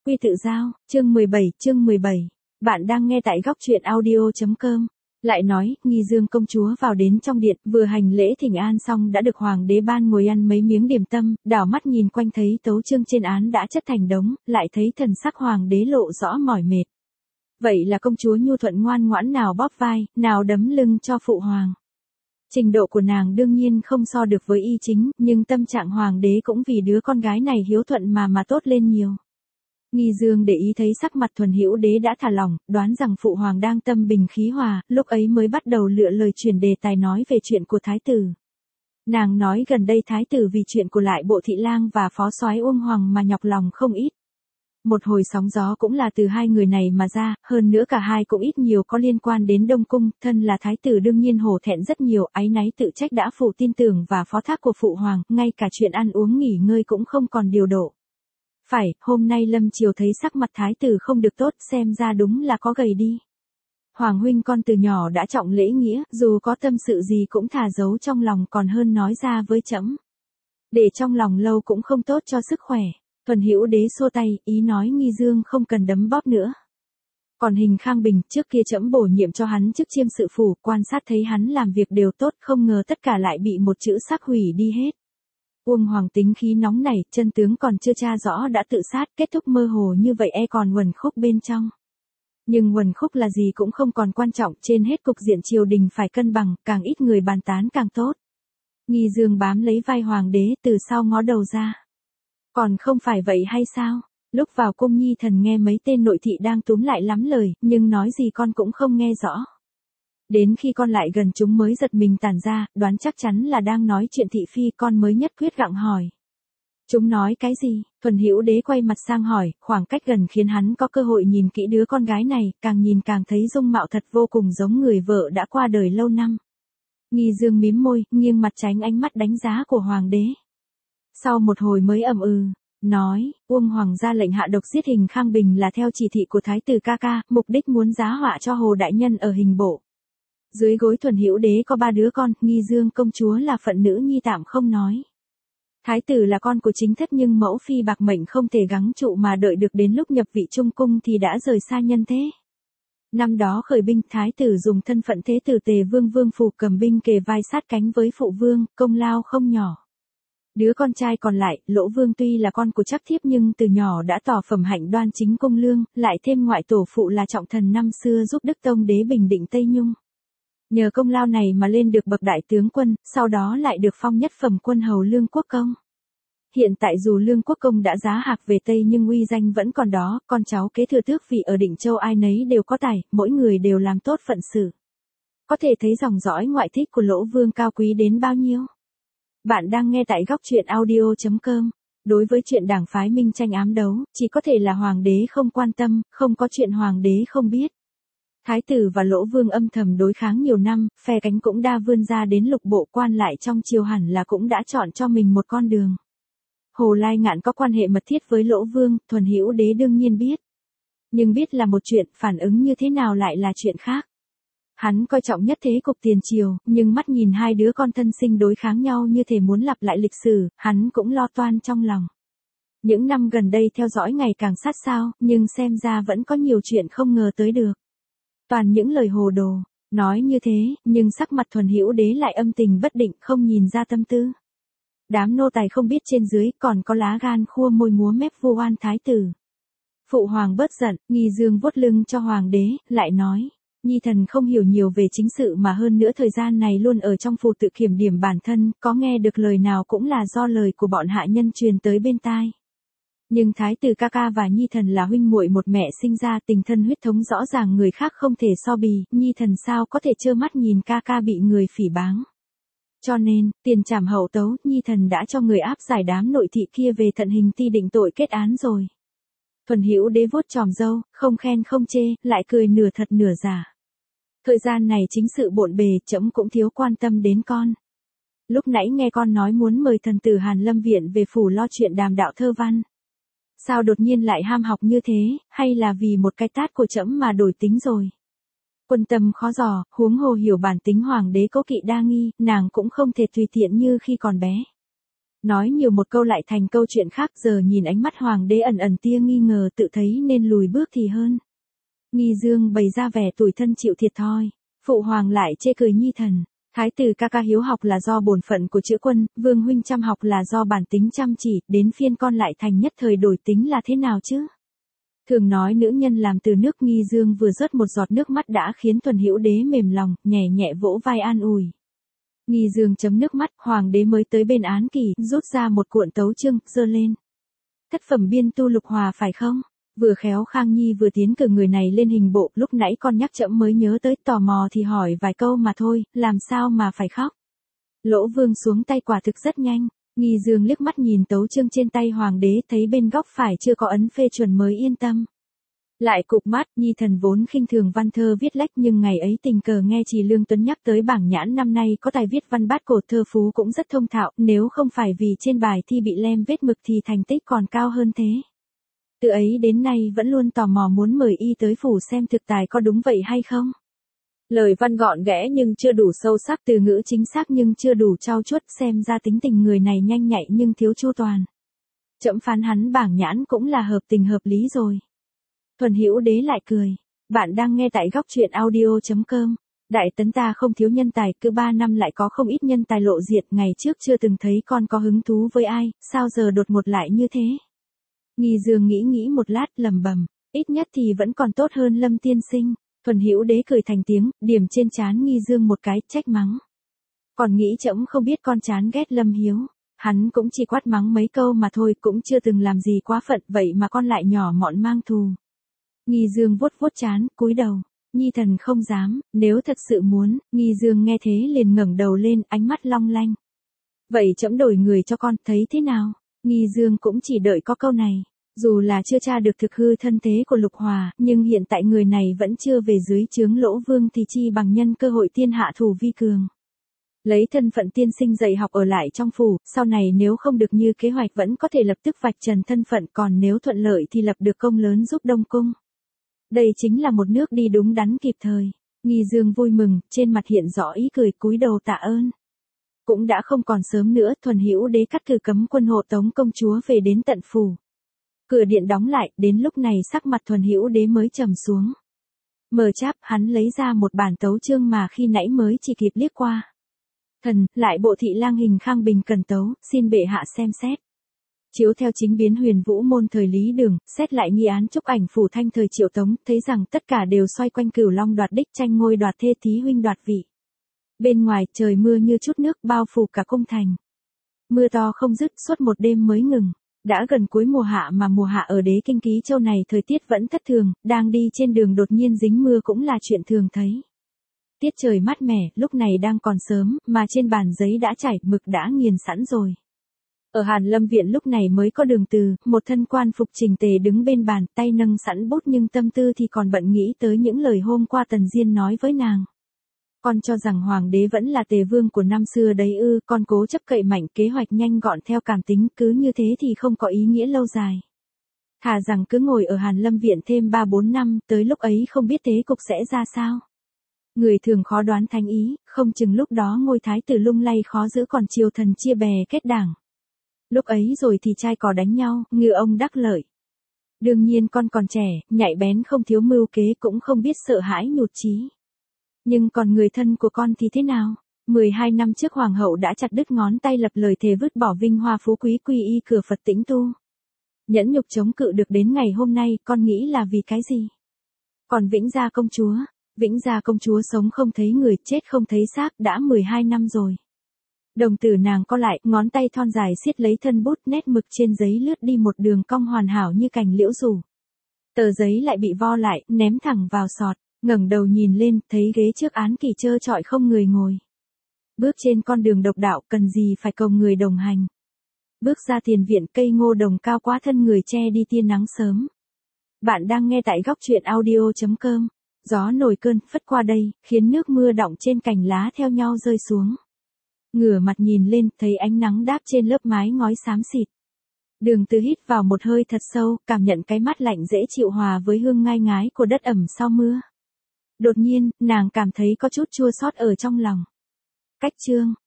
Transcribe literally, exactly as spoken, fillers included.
Quy tự giao, chương mười bảy, chương mười bảy. Bạn đang nghe tại góc truyện audio.com. Lại nói, Nghi Dương công chúa vào đến trong điện, vừa hành lễ thỉnh an xong đã được hoàng đế ban ngồi ăn mấy miếng điểm tâm, đảo mắt nhìn quanh thấy tấu chương trên án đã chất thành đống, lại thấy thần sắc hoàng đế lộ rõ mỏi mệt. Vậy là công chúa nhu thuận ngoan ngoãn nào bóp vai, nào đấm lưng cho phụ hoàng. Trình độ của nàng đương nhiên không so được với y chính, nhưng tâm trạng hoàng đế cũng vì đứa con gái này hiếu thuận mà mà tốt lên nhiều. Nghi Dương để ý thấy sắc mặt Thuần Hữu Đế đã thả lỏng, đoán rằng phụ hoàng đang tâm bình khí hòa, lúc ấy mới bắt đầu lựa lời chuyển đề tài nói về chuyện của thái tử. Nàng nói gần đây thái tử vì chuyện của lại bộ thị lang và phó soái Uông Hoàng mà nhọc lòng không ít. Một hồi sóng gió cũng là từ hai người này mà ra, hơn nữa cả hai cũng ít nhiều có liên quan đến Đông Cung, thân là thái tử đương nhiên hổ thẹn rất nhiều, áy náy tự trách đã phụ tin tưởng và phó thác của phụ hoàng, ngay cả chuyện ăn uống nghỉ ngơi cũng không còn điều độ. Phải, hôm nay Lâm Triều thấy sắc mặt thái tử không được tốt, xem ra đúng là có gầy đi. Hoàng huynh con từ nhỏ đã trọng lễ nghĩa, dù có tâm sự gì cũng thà giấu trong lòng còn hơn nói ra với trẫm. Để trong lòng lâu cũng không tốt cho sức khỏe. Thuần Hữu Đế xua tay, ý nói Nghi Dương không cần đấm bóp nữa. Còn Hình Khang Bình, trước kia trẫm bổ nhiệm cho hắn chức chiêm sự phủ, quan sát thấy hắn làm việc đều tốt, không ngờ tất cả lại bị một chữ sắc hủy đi hết. Uông Hoàng tính khí nóng nảy, chân tướng còn chưa tra rõ đã tự sát, kết thúc mơ hồ như vậy e còn uẩn khúc bên trong. Nhưng uẩn khúc là gì cũng không còn quan trọng, trên hết cục diện triều đình phải cân bằng, càng ít người bàn tán càng tốt. Nghi Dương bám lấy vai hoàng đế từ sau ngó đầu ra. Còn không phải vậy hay sao? Lúc vào cung Nhi thần nghe mấy tên nội thị đang túm lại lắm lời, nhưng nói gì con cũng không nghe rõ. Đến khi con lại gần chúng mới giật mình tản ra, đoán chắc chắn là đang nói chuyện thị phi, con mới nhất quyết gặng hỏi. Chúng nói cái gì? Thuần Hữu Đế quay mặt sang hỏi, khoảng cách gần khiến hắn có cơ hội nhìn kỹ đứa con gái này, càng nhìn càng thấy dung mạo thật vô cùng giống người vợ đã qua đời lâu năm. Nghi Dương mím môi, nghiêng mặt tránh ánh mắt đánh giá của hoàng đế. Sau một hồi mới ậm ừ, nói, Uông Hoàng ra lệnh hạ độc giết Hình Khang Bình là theo chỉ thị của thái tử ca ca, mục đích muốn giá họa cho Hồ đại nhân ở Hình bộ. Dưới gối Thuần Hữu Đế có ba đứa con, Nghi Dương công chúa là phận nữ nhi tạm không nói. Thái tử là con của chính thất nhưng mẫu phi bạc mệnh không thể gắng trụ mà đợi được đến lúc nhập vị trung cung thì đã rời xa nhân thế. Năm đó khởi binh, thái tử dùng thân phận thế tử Tề Vương Vương Phủ cầm binh kề vai sát cánh với phụ vương, công lao không nhỏ. Đứa con trai còn lại, Lỗ Vương tuy là con của Trác Thiếp nhưng từ nhỏ đã tỏ phẩm hạnh đoan chính cung lương, lại thêm ngoại tổ phụ là trọng thần năm xưa giúp Đức Tông đế bình định Tây Nhung. Nhờ công lao này mà lên được bậc đại tướng quân, sau đó lại được phong nhất phẩm quân hầu Lương Quốc Công. Hiện tại dù Lương Quốc Công đã giá hạc về Tây nhưng uy danh vẫn còn đó, con cháu kế thừa tước vị ở Định Châu ai nấy đều có tài, mỗi người đều làm tốt phận sự. Có thể thấy dòng dõi ngoại thích của Lỗ Vương cao quý đến bao nhiêu. Bạn đang nghe tại góc truyện audio.com. Đối với chuyện đảng phái minh tranh ám đấu, chỉ có thể là hoàng đế không quan tâm, không có chuyện hoàng đế không biết. Thái tử và Lỗ Vương âm thầm đối kháng nhiều năm, phe cánh cũng đa vươn ra đến lục bộ quan lại trong triều hẳn là cũng đã chọn cho mình một con đường. Hồ Lai Ngạn có quan hệ mật thiết với Lỗ Vương, Thuần Hữu Đế đương nhiên biết. Nhưng biết là một chuyện, phản ứng như thế nào lại là chuyện khác. Hắn coi trọng nhất thế cục tiền triều, nhưng mắt nhìn hai đứa con thân sinh đối kháng nhau như thể muốn lặp lại lịch sử, hắn cũng lo toan trong lòng. Những năm gần đây theo dõi ngày càng sát sao, nhưng xem ra vẫn có nhiều chuyện không ngờ tới được. Toàn những lời hồ đồ, nói như thế, nhưng sắc mặt Thuần Hữu Đế lại âm tình bất định không nhìn ra tâm tư. Đám nô tài không biết trên dưới còn có lá gan khua môi múa mép vu oan thái tử. Phụ hoàng bớt giận, Nghi Dương vuốt lưng cho hoàng đế, lại nói. Nhi thần không hiểu nhiều về chính sự mà hơn nữa thời gian này luôn ở trong phủ tự kiểm điểm bản thân, có nghe được lời nào cũng là do lời của bọn hạ nhân truyền tới bên tai. Nhưng thái tử ca ca và Nhi thần là huynh muội một mẹ sinh ra, tình thân huyết thống rõ ràng người khác không thể so bì, Nhi thần sao có thể trơ mắt nhìn ca ca bị người phỉ báng. Cho nên, tiền trảm hậu tấu, Nhi thần đã cho người áp giải đám nội thị kia về Thận Hình Ti định tội kết án rồi. Thuần Hữu Đế vuốt chòm râu, không khen không chê, lại cười nửa thật nửa giả. Thời gian này chính sự bộn bề, trẫm cũng thiếu quan tâm đến con. Lúc nãy nghe con nói muốn mời thần tử Hàn Lâm Viện về phủ lo chuyện đàm đạo thơ văn. Sao đột nhiên lại ham học như thế, hay là vì một cái tát của trẫm mà đổi tính rồi? Quân tâm khó dò, huống hồ hiểu bản tính hoàng đế cố kỵ đa nghi, nàng cũng không thể tùy tiện như khi còn bé. Nói nhiều một câu lại thành câu chuyện khác, giờ nhìn ánh mắt hoàng đế ẩn ẩn tia nghi ngờ, tự thấy nên lùi bước thì hơn. Nghi Dương bày ra vẻ tủi thân chịu thiệt thòi, phụ hoàng lại chê cười Nhi thần. Thái tử ca ca hiếu học là do bổn phận của chữ quân, vương huynh chăm học là do bản tính chăm chỉ, đến phiên con lại thành nhất thời đổi tính là thế nào chứ? Thường nói nữ nhân làm từ nước. Nghi Dương vừa rớt một giọt nước mắt đã khiến Thuần Hữu Đế mềm lòng, nhẹ nhẹ vỗ vai an ủi. Nghi Dương chấm nước mắt, hoàng đế mới tới bên án kỷ, rút ra một cuộn tấu chương, giơ lên. Thất phẩm biên tu Lục Hòa phải không? Vừa khéo Khang Nhi vừa tiến cử người này lên hình bộ, lúc nãy con nhắc trẫm mới nhớ tới, tò mò thì hỏi vài câu mà thôi, làm sao mà phải khóc. Lỗ Vương xuống tay quả thực rất nhanh. Nghi Dương liếc mắt nhìn tấu chương trên tay hoàng đế, thấy bên góc phải chưa có ấn phê chuẩn mới yên tâm. Lại cụp mắt, Nhi thần vốn khinh thường văn thơ viết lách, nhưng ngày ấy tình cờ nghe Trì Lương Tuấn nhắc tới Bảng Nhãn năm nay có tài viết văn bát cổ, thơ phú cũng rất thông thạo, nếu không phải vì trên bài thi bị lem vết mực thì thành tích còn cao hơn thế. Từ ấy đến nay vẫn luôn tò mò muốn mời y tới phủ xem thực tài có đúng vậy hay không. Lời văn gọn ghẽ nhưng chưa đủ sâu sắc, từ ngữ chính xác nhưng chưa đủ trau chuốt, xem ra tính tình người này nhanh nhạy nhưng thiếu chu toàn. Trẫm phán hắn Bảng Nhãn cũng là hợp tình hợp lý rồi. Thuần Hữu Đế lại cười. Bạn đang nghe tại góc truyện audio chấm com. Đại tấn ta không thiếu nhân tài, cứ ba năm lại có không ít nhân tài lộ diện, ngày trước chưa từng thấy con có hứng thú với ai, sao giờ đột ngột lại như thế. Nghi Dương nghĩ nghĩ một lát, lẩm bẩm, ít nhất thì vẫn còn tốt hơn Lâm tiên sinh. Thuần Hữu Đế cười thành tiếng, điểm trên trán Nghi Dương một cái, trách mắng. Còn nghĩ trẫm không biết con chán ghét Lâm Hiếu. Hắn cũng chỉ quát mắng mấy câu mà thôi, cũng chưa từng làm gì quá phận, vậy mà con lại nhỏ mọn mang thù. Nghi Dương vuốt vuốt trán, cúi đầu. Nhi thần không dám, nếu thật sự muốn. Nghi Dương nghe thế liền ngẩng đầu lên, ánh mắt long lanh. Vậy trẫm đổi người cho con, thấy thế nào? Nghi Dương cũng chỉ đợi có câu này. Dù là chưa tra được thực hư thân thế của Lục Hòa, nhưng hiện tại người này vẫn chưa về dưới trướng Lỗ Vương thì chi bằng nhân cơ hội tiên hạ thủ vi cường. Lấy thân phận tiên sinh dạy học ở lại trong phủ, sau này nếu không được như kế hoạch vẫn có thể lập tức vạch trần thân phận, còn nếu thuận lợi thì lập được công lớn giúp Đông Cung. Đây chính là một nước đi đúng đắn kịp thời. Nghi Dương vui mừng, trên mặt hiện rõ ý cười, cúi đầu tạ ơn. Cũng đã không còn sớm nữa, Thuần Hữu Đế cắt cử cấm quân hộ tống công chúa về đến tận phủ. Cửa điện đóng lại, đến lúc này sắc mặt Thuần Hữu Đế mới trầm xuống. Mở cháp, hắn lấy ra một bản tấu chương mà khi nãy mới chỉ kịp liếc qua. Thần, lại bộ thị lang hình Khang Bình cần tấu, xin bệ hạ xem xét. Chiếu theo chính biến Huyền Vũ môn thời Lý Đường, xét lại nghi án Trúc Ảnh phủ Thanh thời Triệu Tống, thấy rằng tất cả đều xoay quanh Cửu Long đoạt đích, tranh ngôi đoạt thê, thí huynh đoạt vị. Bên ngoài trời mưa như chút nước bao phủ cả cung thành. Mưa to không dứt, suốt một đêm mới ngừng. Đã gần cuối mùa hạ mà mùa hạ ở Đế Kinh Ký Châu này thời tiết vẫn thất thường, đang đi trên đường đột nhiên dính mưa cũng là chuyện thường thấy. Tiết trời mát mẻ, lúc này đang còn sớm, mà trên bàn giấy đã chảy, mực đã nghiền sẵn rồi. Ở Hàn Lâm viện lúc này mới có Đường Từ, một thân quan phục chỉnh tề đứng bên bàn, tay nâng sẵn bút nhưng tâm tư thì còn bận nghĩ tới những lời hôm qua Tần Diên nói với nàng. Con cho rằng hoàng đế vẫn là Tề vương của năm xưa đấy ư, con cố chấp cậy mạnh, kế hoạch nhanh gọn theo cảm tính, cứ như thế thì không có ý nghĩa lâu dài. Thà rằng cứ ngồi ở Hàn Lâm viện thêm ba bốn năm, tới lúc ấy không biết thế cục sẽ ra sao. Người thường khó đoán thánh ý, không chừng lúc đó ngôi thái tử lung lay khó giữ, còn triều thần chia bè kết đảng. Lúc ấy rồi thì trai cò đánh nhau, ngựa ông đắc lợi. Đương nhiên con còn trẻ, nhạy bén không thiếu mưu kế, cũng không biết sợ hãi nhụt chí. Nhưng còn người thân của con thì thế nào? mười hai năm trước hoàng hậu đã chặt đứt ngón tay, lập lời thề vứt bỏ vinh hoa phú quý, quy y cửa Phật tĩnh tu. Nhẫn nhục chống cự được đến ngày hôm nay, con nghĩ là vì cái gì? Còn Vĩnh Gia công chúa, Vĩnh Gia công chúa sống không thấy người, chết không thấy xác, đã mười hai năm rồi. Đồng tử nàng co lại, ngón tay thon dài siết lấy thân bút, nét mực trên giấy lướt đi một đường cong hoàn hảo như cành liễu rủ. Tờ giấy lại bị vo lại, ném thẳng vào sọt, ngẩng đầu nhìn lên, thấy ghế trước án kỷ trơ trọi không người ngồi. Bước trên con đường độc đạo, cần gì phải cầu người đồng hành. Bước ra tiền viện, cây ngô đồng cao quá thân người che đi tia nắng sớm. Bạn đang nghe tại góc truyện audio chấm com. Gió nổi cơn phất qua đây, khiến nước mưa đọng trên cành lá theo nhau rơi xuống. Ngửa mặt nhìn lên, thấy ánh nắng đáp trên lớp mái ngói xám xịt. Đường Từ hít vào một hơi thật sâu, cảm nhận cái mát lạnh dễ chịu hòa với hương ngai ngái của đất ẩm sau mưa. Đột nhiên, nàng cảm thấy có chút chua xót ở trong lòng. Cách chương